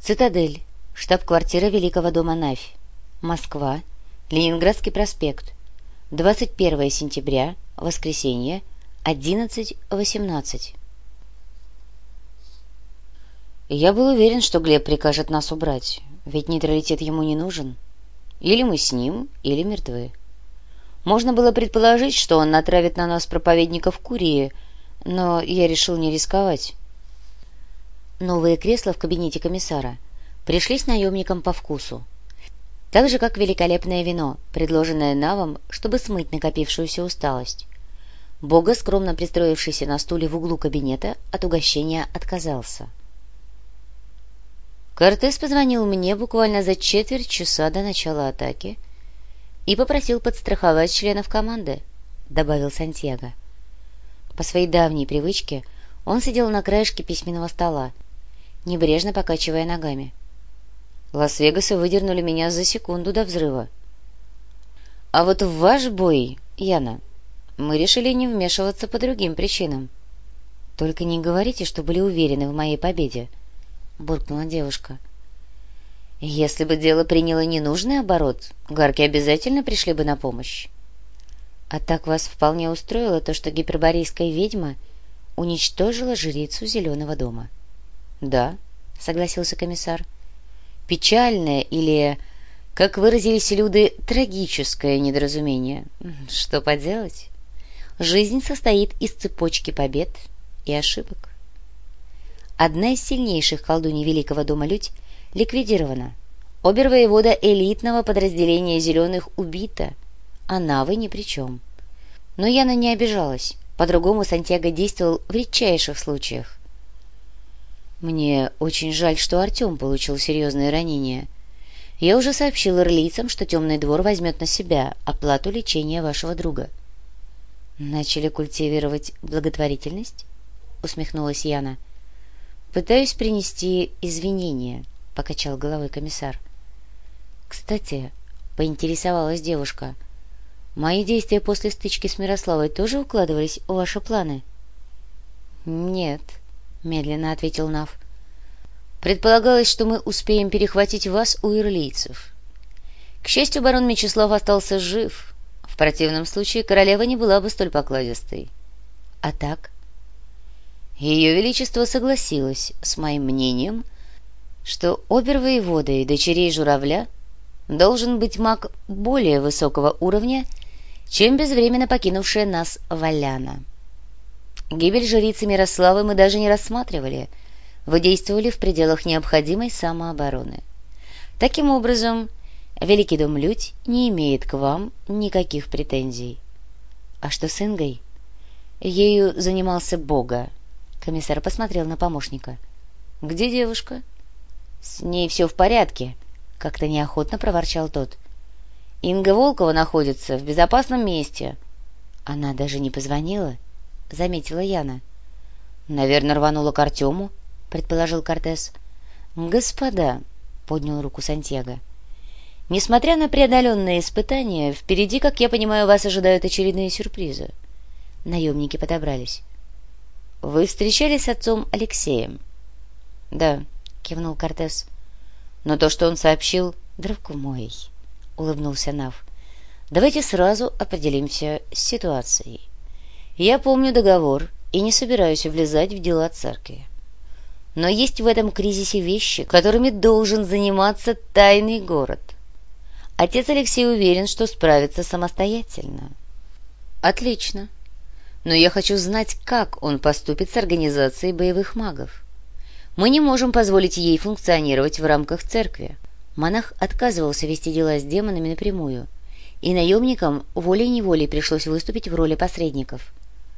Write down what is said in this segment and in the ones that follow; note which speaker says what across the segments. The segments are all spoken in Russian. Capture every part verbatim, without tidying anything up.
Speaker 1: Цитадель, штаб-квартира Великого дома Навь, Москва, Ленинградский проспект, двадцать первое сентября, воскресенье, одиннадцать восемнадцать. Я был уверен, что Глеб прикажет нас убрать, ведь нейтралитет ему не нужен. Или мы с ним, или мертвы. Можно было предположить, что он натравит на нас проповедников Курии, но я решил не рисковать. Новые кресла в кабинете комиссара пришлись наемникам по вкусу, так же, как великолепное вино, предложенное Навом, чтобы смыть накопившуюся усталость. Бога, скромно пристроившийся на стуле в углу кабинета, от угощения отказался. Кортес позвонил мне буквально за четверть часа до начала атаки и попросил подстраховать членов команды, — добавил Сантьяго. По своей давней привычке он сидел на краешке письменного стола, небрежно покачивая ногами. Лас-Вегасы выдернули меня за секунду до взрыва. А вот в ваш бой, Яна, мы решили не вмешиваться по другим причинам. — Только не говорите, что были уверены в моей победе, — буркнула девушка. — Если бы дело приняло ненужный оборот, гарки обязательно пришли бы на помощь. А так вас вполне устроило то, что гиперборейская ведьма уничтожила жрицу Зеленого дома? — Да, — согласился комиссар. — Печальное или, как выразились люди, трагическое недоразумение. Что поделать? Жизнь состоит из цепочки побед и ошибок. Одна из сильнейших колдуней Великого дома Людь ликвидирована. Обер-воевода элитного подразделения «Зеленых» убита, а Навы ни при чем. Но Яна не обижалась, по-другому Сантьяго действовал в редчайших случаях. Мне очень жаль, что Артем получил серьезные ранения. Я уже сообщил ирлийцам, что Темный двор возьмет на себя оплату лечения вашего друга. Начали культивировать благотворительность? Усмехнулась Яна. Пытаюсь принести извинения, покачал головой комиссар. Кстати, поинтересовалась девушка, мои действия после стычки с Мирославой тоже укладывались в ваши планы? Нет, медленно ответил Нав. Предполагалось, что мы успеем перехватить вас у ирлийцев. К счастью, барон Мечислав остался жив. В противном случае королева не была бы столь покладистой. А так? Ее Величество согласилось с моим мнением, что обер-воеводой дочерей журавля должен быть маг более высокого уровня, чем безвременно покинувшая нас Валяна. Гибель жрицы Мирославы мы даже не рассматривали, вы действовали в пределах необходимой самообороны. Таким образом, Великий дом Людь не имеет к вам никаких претензий. А что с Ингой? Ею занимался Бога. Комиссар посмотрел на помощника. Где девушка? С ней все в порядке, как-то неохотно проворчал тот. Инга Волкова находится в безопасном месте. Она даже не позвонила, заметила Яна. Наверное, рванула к Артему, предположил Кортес. Господа, поднял руку Сантьяго, несмотря на преодоленные испытания, впереди, как я понимаю, вас ожидают очередные сюрпризы. Наемники подобрались. Вы встречались с отцом Алексеем? Да, кивнул Кортес. Но то, что он сообщил... Друг мой, улыбнулся Нав, давайте сразу определимся с ситуацией. Я помню договор и не собираюсь влезать в дела церкви. Но есть в этом кризисе вещи, которыми должен заниматься тайный город. Отец Алексей уверен, что справится самостоятельно. Отлично. Но я хочу знать, как он поступит с организацией боевых магов. Мы не можем позволить ей функционировать в рамках церкви. Монах отказывался вести дела с демонами напрямую, и наемникам волей-неволей пришлось выступить в роли посредников.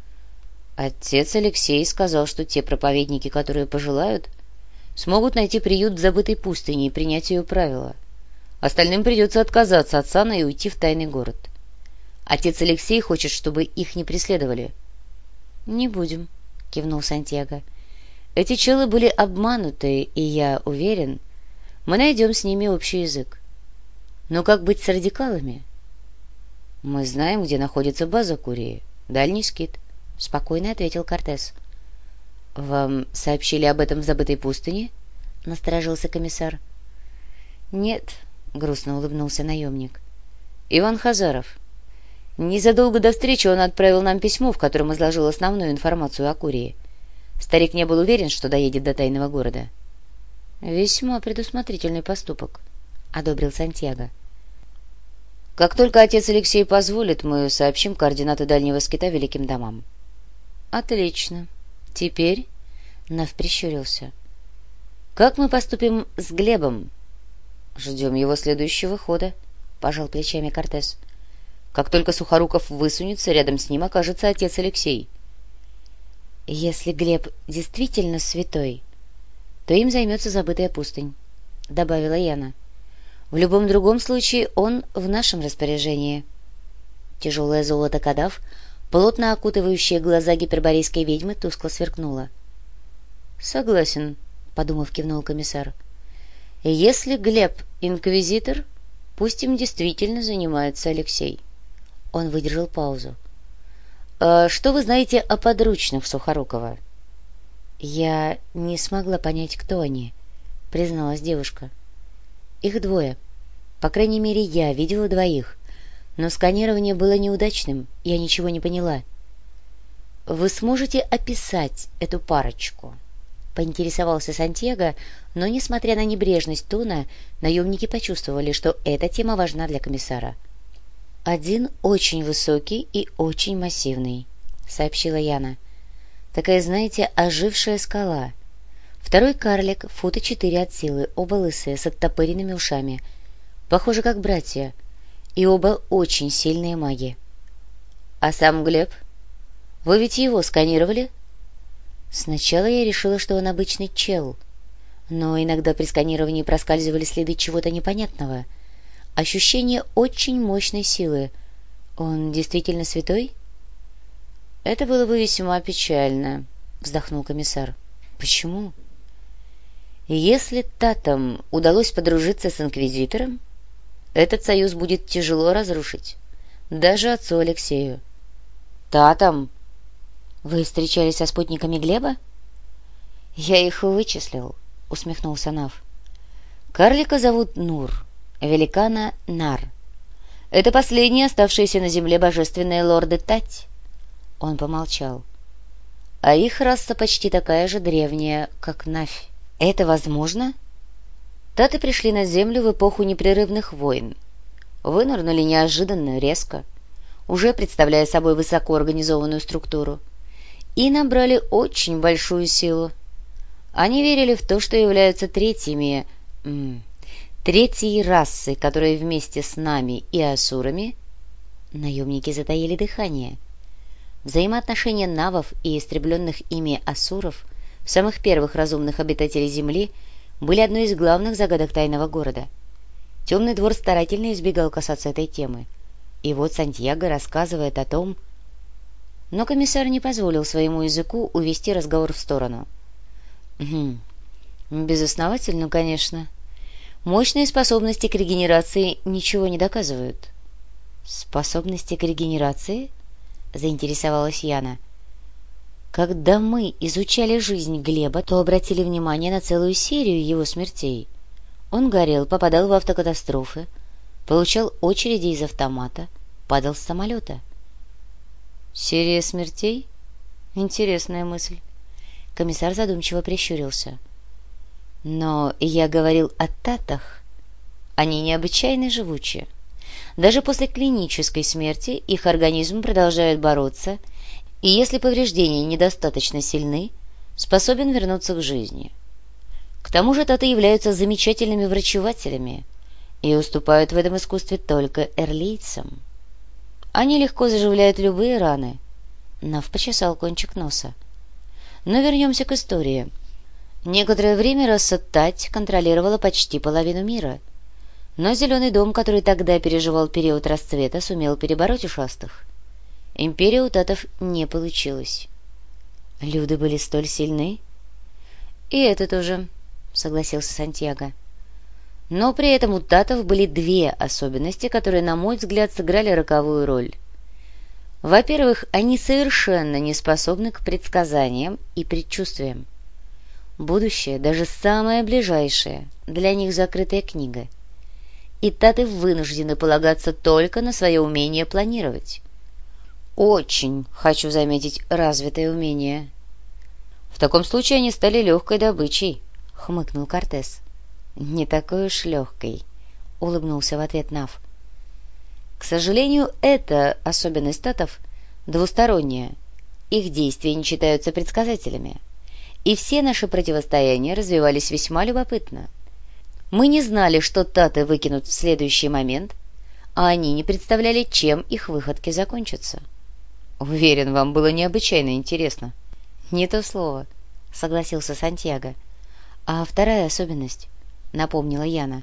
Speaker 1: Отец Алексей сказал, что те проповедники, которые пожелают, смогут найти приют в забытой пустыне и принять ее правила. Остальным придется отказаться от сана и уйти в тайный город. Отец Алексей хочет, чтобы их не преследовали. — Не будем, — кивнул Сантьяго. — Эти челы были обмануты, и я уверен, мы найдем с ними общий язык. Но как быть с радикалами? — Мы знаем, где находится база Курии. Дальний скит, — спокойно ответил Кортес. — Вам сообщили об этом в забытой пустыне? — насторожился комиссар. «Нет», — грустно улыбнулся наемник. «Иван Хазаров. Незадолго до встречи он отправил нам письмо, в котором изложил основную информацию о Курии. Старик не был уверен, что доедет до тайного города». «Весьма предусмотрительный поступок», — одобрил Сантьяго. «Как только отец Алексей позволит, мы сообщим координаты дальнего скита великим домам». «Отлично. Теперь...» — Нав прищурился. «Как мы поступим с Глебом?» «Ждем его следующего хода», — пожал плечами Кортес. «Как только Сухоруков высунется, рядом с ним окажется отец Алексей». «Если Глеб действительно святой, то им займется забытая пустынь», — добавила Яна. «В любом другом случае он в нашем распоряжении». Тяжелое золото кадав, плотно окутывающее глаза гиперборейской ведьмы, тускло сверкнуло. «Согласен», — подумав, кивнул комиссар. «Если Глеб инквизитор, пусть им действительно занимается Алексей». Он выдержал паузу. «А что вы знаете о подручных Сухорукова?» «Я не смогла понять, кто они», — призналась девушка. «Их двое. По крайней мере, я видела двоих, но сканирование было неудачным, я ничего не поняла». «Вы сможете описать эту парочку?» — поинтересовался Сантьяго, но, несмотря на небрежность тона, наемники почувствовали, что эта тема важна для комиссара. «Один очень высокий и очень массивный», — сообщила Яна. «Такая, знаете, ожившая скала. Второй карлик, фута четыре от силы, оба лысые, с оттопыренными ушами. Похожи как братья, и оба очень сильные маги». «А сам Глеб? Вы ведь его сканировали?» «Сначала я решила, что он обычный чел, но иногда при сканировании проскальзывали следы чего-то непонятного. Ощущение очень мощной силы. Он действительно святой?» «Это было бы весьма печально», — вздохнул комиссар. «Почему?» «Если Татам удалось подружиться с инквизитором, этот союз будет тяжело разрушить, даже отцу Алексею». «Татам? Вы встречались со спутниками Глеба?» «Я их вычислил», — усмехнулся Нав. «Карлика зовут Нур, великана — Нар. Это последние оставшиеся на земле божественные лорды Тать». Он помолчал. «А их раса почти такая же древняя, как Навь». «Это возможно?» Таты пришли на землю в эпоху непрерывных войн. Вынырнули неожиданно, резко, уже представляя собой высокоорганизованную структуру, и набрали очень большую силу. Они верили в то, что являются третьими... М, третьей расой, которая вместе с нами и асурами... Наемники затаили дыхание. Взаимоотношения навов и истребленных ими асуров, самых первых разумных обитателей Земли, были одной из главных загадок тайного города. Темный двор старательно избегал касаться этой темы. И вот Сантьяго рассказывает о том... Но комиссар не позволил своему языку увести разговор в сторону. «Угу. Безосновательно, конечно. Мощные способности к регенерации ничего не доказывают». «Способности к регенерации?» — заинтересовалась Яна. «Когда мы изучали жизнь Глеба, то обратили внимание на целую серию его смертей. Он горел, попадал в автокатастрофы, получал очереди из автомата, падал с самолета». «Серия смертей? Интересная мысль». Комиссар задумчиво прищурился. «Но я говорил о татах. Они необычайно живучие. Даже после клинической смерти их организм продолжает бороться, и если повреждения недостаточно сильны, способен вернуться к жизни. К тому же таты являются замечательными врачевателями и уступают в этом искусстве только эрлийцам. Они легко заживляют любые раны». Нав почесал кончик носа. «Но вернемся к истории. Некоторое время раса Тать контролировала почти половину мира, но Зеленый дом, который тогда переживал период расцвета, сумел перебороть ушастых. Империя у татов не получилась». «Люды были столь сильны?» «И это тоже», — согласился Сантьяго. «Но при этом у татов были две особенности, которые, на мой взгляд, сыграли роковую роль. Во-первых, они совершенно не способны к предсказаниям и предчувствиям. Будущее, даже самое ближайшее, для них закрытая книга. И таты вынуждены полагаться только на свое умение планировать. Очень, хочу заметить, развитое умение. В таком случае они стали легкой добычей, — хмыкнул Кортес. Не такой уж легкой, — улыбнулся в ответ Нав. К сожалению, эта особенность татов двусторонняя. Их действия не считаются предсказателями. И все наши противостояния развивались весьма любопытно. Мы не знали, что таты выкинут в следующий момент, а они не представляли, чем их выходки закончатся. Уверен, вам было необычайно интересно. Не то слово, — согласился Сантьяго. А вторая особенность, — напомнила Яна.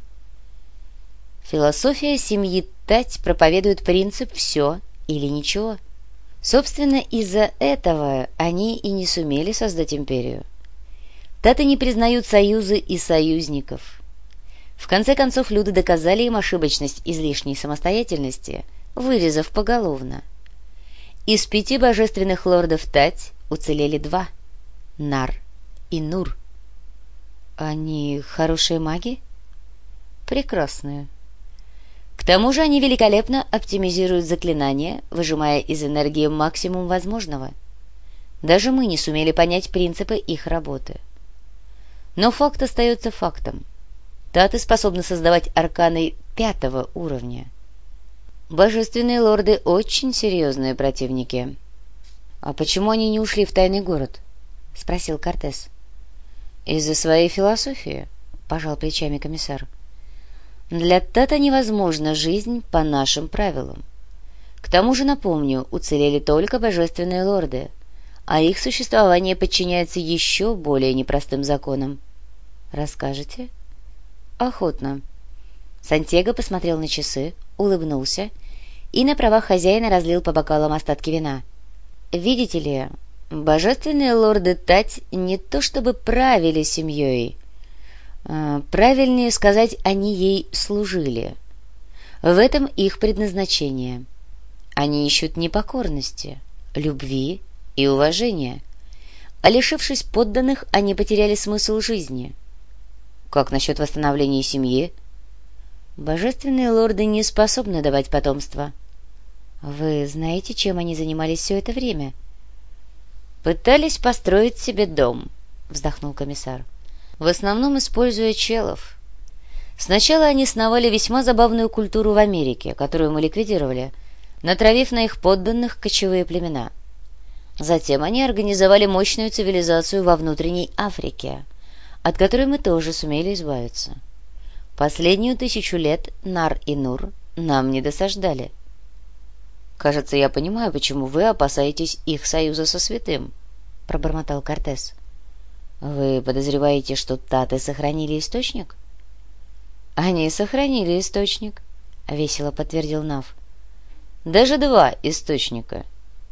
Speaker 1: Философия семьи Тать проповедует принцип «все или ничего». Собственно, из-за этого они и не сумели создать империю. Таты не признают союзы и союзников. В конце концов, люди доказали им ошибочность излишней самостоятельности, вырезав поголовно. Из пяти божественных лордов Тать уцелели два — Нар и Нур. Они хорошие маги? Прекрасные. К тому же они великолепно оптимизируют заклинания, выжимая из энергии максимум возможного. Даже мы не сумели понять принципы их работы. Но факт остается фактом. Таты способны создавать арканы пятого уровня. Божественные лорды очень серьезные противники. — А почему они не ушли в тайный город? — спросил Кортес. — Из-за своей философии, — пожал плечами комиссар. Для Тата невозможна жизнь по нашим правилам. К тому же, напомню, уцелели только божественные лорды, а их существование подчиняется еще более непростым законам. Расскажете? Охотно. Сантьяго посмотрел на часы, улыбнулся и на правах хозяина разлил по бокалам остатки вина. Видите ли, божественные лорды Тать не то чтобы правили семьей, правильнее сказать, они ей служили. В этом их предназначение. Они ищут не покорности, любви и уважения. А лишившись подданных, они потеряли смысл жизни. Как насчет восстановления семьи? Божественные лорды не способны давать потомство. Вы знаете, чем они занимались все это время? Пытались построить себе дом, вздохнул комиссар. В основном используя челов. Сначала они сновали весьма забавную культуру в Америке, которую мы ликвидировали, натравив на их подданных кочевые племена. Затем они организовали мощную цивилизацию во внутренней Африке, от которой мы тоже сумели избавиться. Последнюю тысячу лет Нар и Нур нам не досаждали. «Кажется, я понимаю, почему вы опасаетесь их союза со святым», — пробормотал Кортес. «Вы подозреваете, что таты сохранили источник?» «Они сохранили источник», — весело подтвердил Нав. «Даже два источника.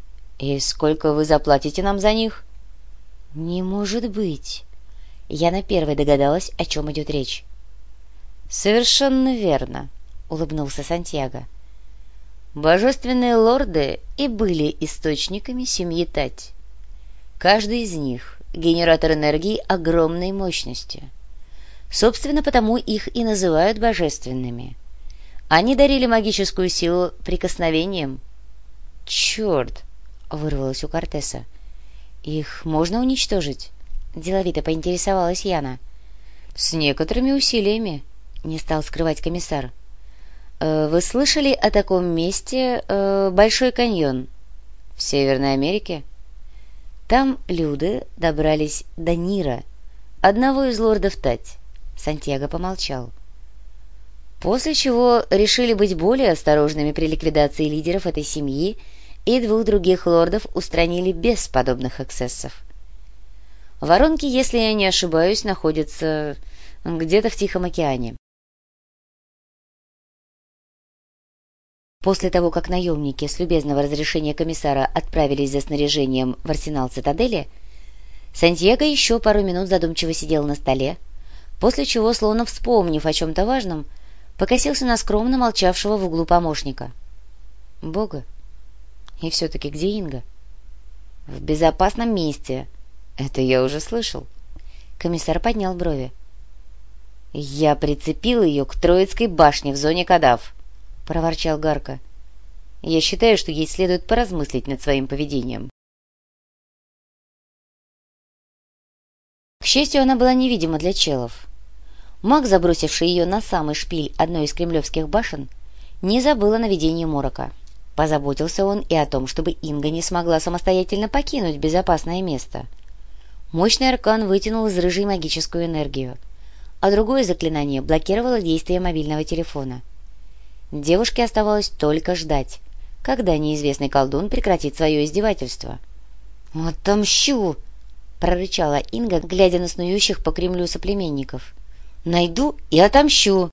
Speaker 1: И сколько вы заплатите нам за них?» «Не может быть!» Я на первой догадалась, о чем идет речь. «Совершенно верно», — улыбнулся Сантьяго. «Божественные лорды и были источниками семьи Тать. Каждый из них — генератор энергии огромной мощности. Собственно, потому их и называют божественными. Они дарили магическую силу прикосновением». «Черт!» — вырвалось у Кортеса. «Их можно уничтожить?» — деловито поинтересовалась Яна. «С некоторыми усилиями», — не стал скрывать комиссар. «Э, «Вы слышали о таком месте э, Большой каньон в Северной Америке? Там люди добрались до Нира, одного из лордов Тать». Сантьяго помолчал. После чего решили быть более осторожными при ликвидации лидеров этой семьи и двух других лордов устранили без подобных эксцессов. Воронки, если я не ошибаюсь, находятся где-то в Тихом океане. После того, как наемники с любезного разрешения комиссара отправились за снаряжением в арсенал цитадели, Сантьяго еще пару минут задумчиво сидел на столе, после чего, словно вспомнив о чем-то важном, покосился на скромно молчавшего в углу помощника. «Бога! И все-таки где Инга?» «В безопасном месте. Это я уже слышал», Комиссар поднял брови. «Я прицепил ее к Троицкой башне в зоне Кадав», — проворчал Гарка. «Я считаю, что ей следует поразмыслить над своим поведением». К счастью, она была невидима для челов. Маг, забросивший ее на самый шпиль одной из кремлевских башен, не забыл о наведении морока. Позаботился он и о том, чтобы Инга не смогла самостоятельно покинуть безопасное место. Мощный аркан вытянул из рыжей магическую энергию, а другое заклинание блокировало действие мобильного телефона. Девушке оставалось только ждать, когда неизвестный колдун прекратит свое издевательство. «Отомщу!» — прорычала Инга, глядя на снующих по Кремлю соплеменников. «Найду и отомщу!»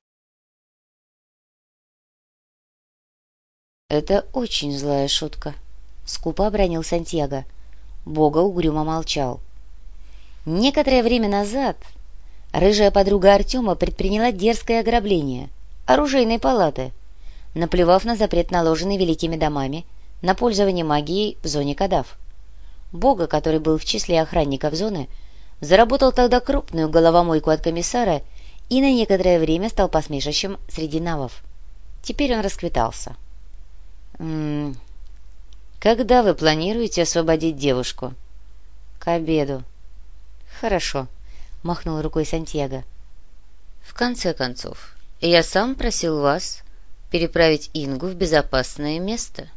Speaker 1: «Это очень злая шутка», — скупо обронил Сантьяго. Бога угрюмо молчал. Некоторое время назад рыжая подруга Артема предприняла дерзкое ограбление оружейной палаты, наплевав на запрет, наложенный великими домами на пользование магией в зоне Кадав. Бога, который был в числе охранников зоны, заработал тогда крупную головомойку от комиссара и на некоторое время стал посмешищем среди навов. Теперь он расквитался. «М -м, когда вы планируете освободить девушку?» «К обеду». «Хорошо», — махнул рукой Сантьяго. «В конце концов, я сам просил вас переправить Ингу в безопасное место».